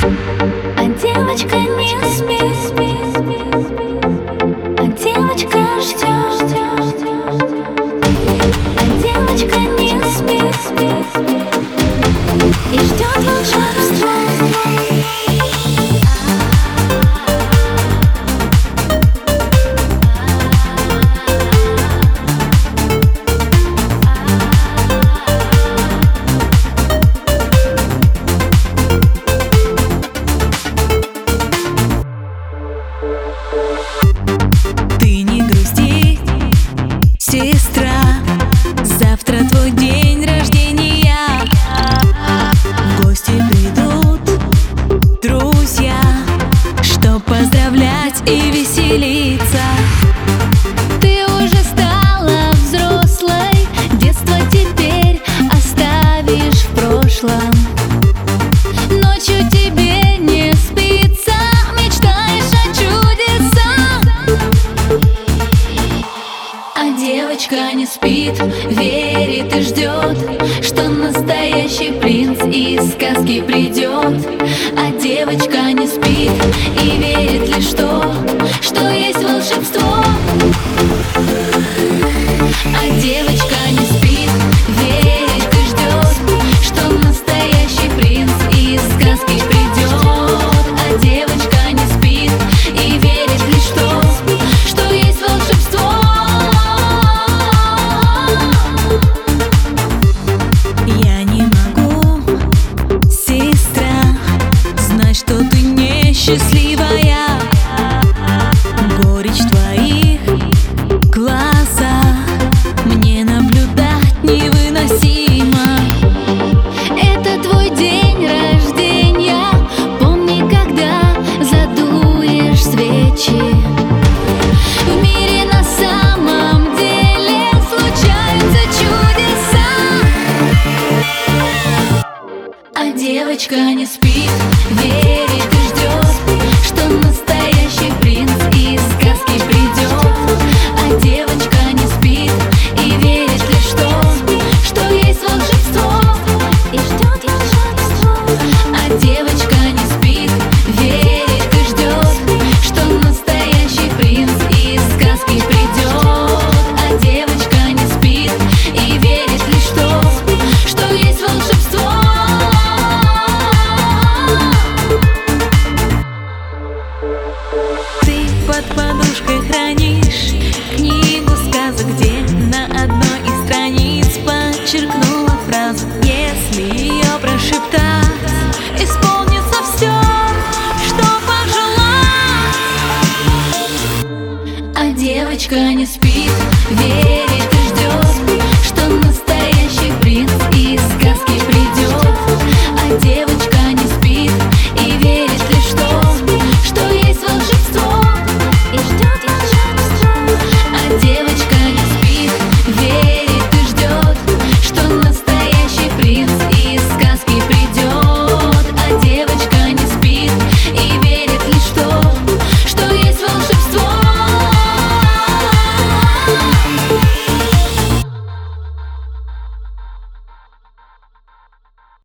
А девочка не спит, а девочка ждет, а девочка не спит и ждет волшебства. Ты не грусти, сестра, завтра твой день рождения. В гости придут друзья, чтоб поздравлять и веселиться. Ты уже стала взрослой, детство теперь оставишь в прошлом. Ночью тебе не спится, мечтаешь о чудесах. А девочка не спит, верит и ждет, что настоящий принц из сказки придет. А девочка не спит и верит лишь то, что есть волшебство. А девочка не спит, верит и ждет, что настоящий принц из сказки придет. А девочка не спит и верит лишь в то, что есть волшебство. Я не могу, сестра, знать, что ты несчастливая. Горечь в твоих глазах мне наблюдать невыносимо. Это твой день рождения, помни, когда задуешь свечи. В мире на самом деле случаются чудеса. А девочка не спит, верит и ждет, что настоящий принц из сказки придет. А девочка не спит и верит лишь в то, что есть волшебство и ждет волшебство. А девочка не спит, верит и ждет, что настоящий принц из сказки придет. А девочка не спит и верит лишь в то, что есть волшебство. Ты под подушкой хранишь книгу сказок, где на одной из страниц подчеркнула фразу: если ее прошептать, исполнится все, что пожелать. А девочка не спит.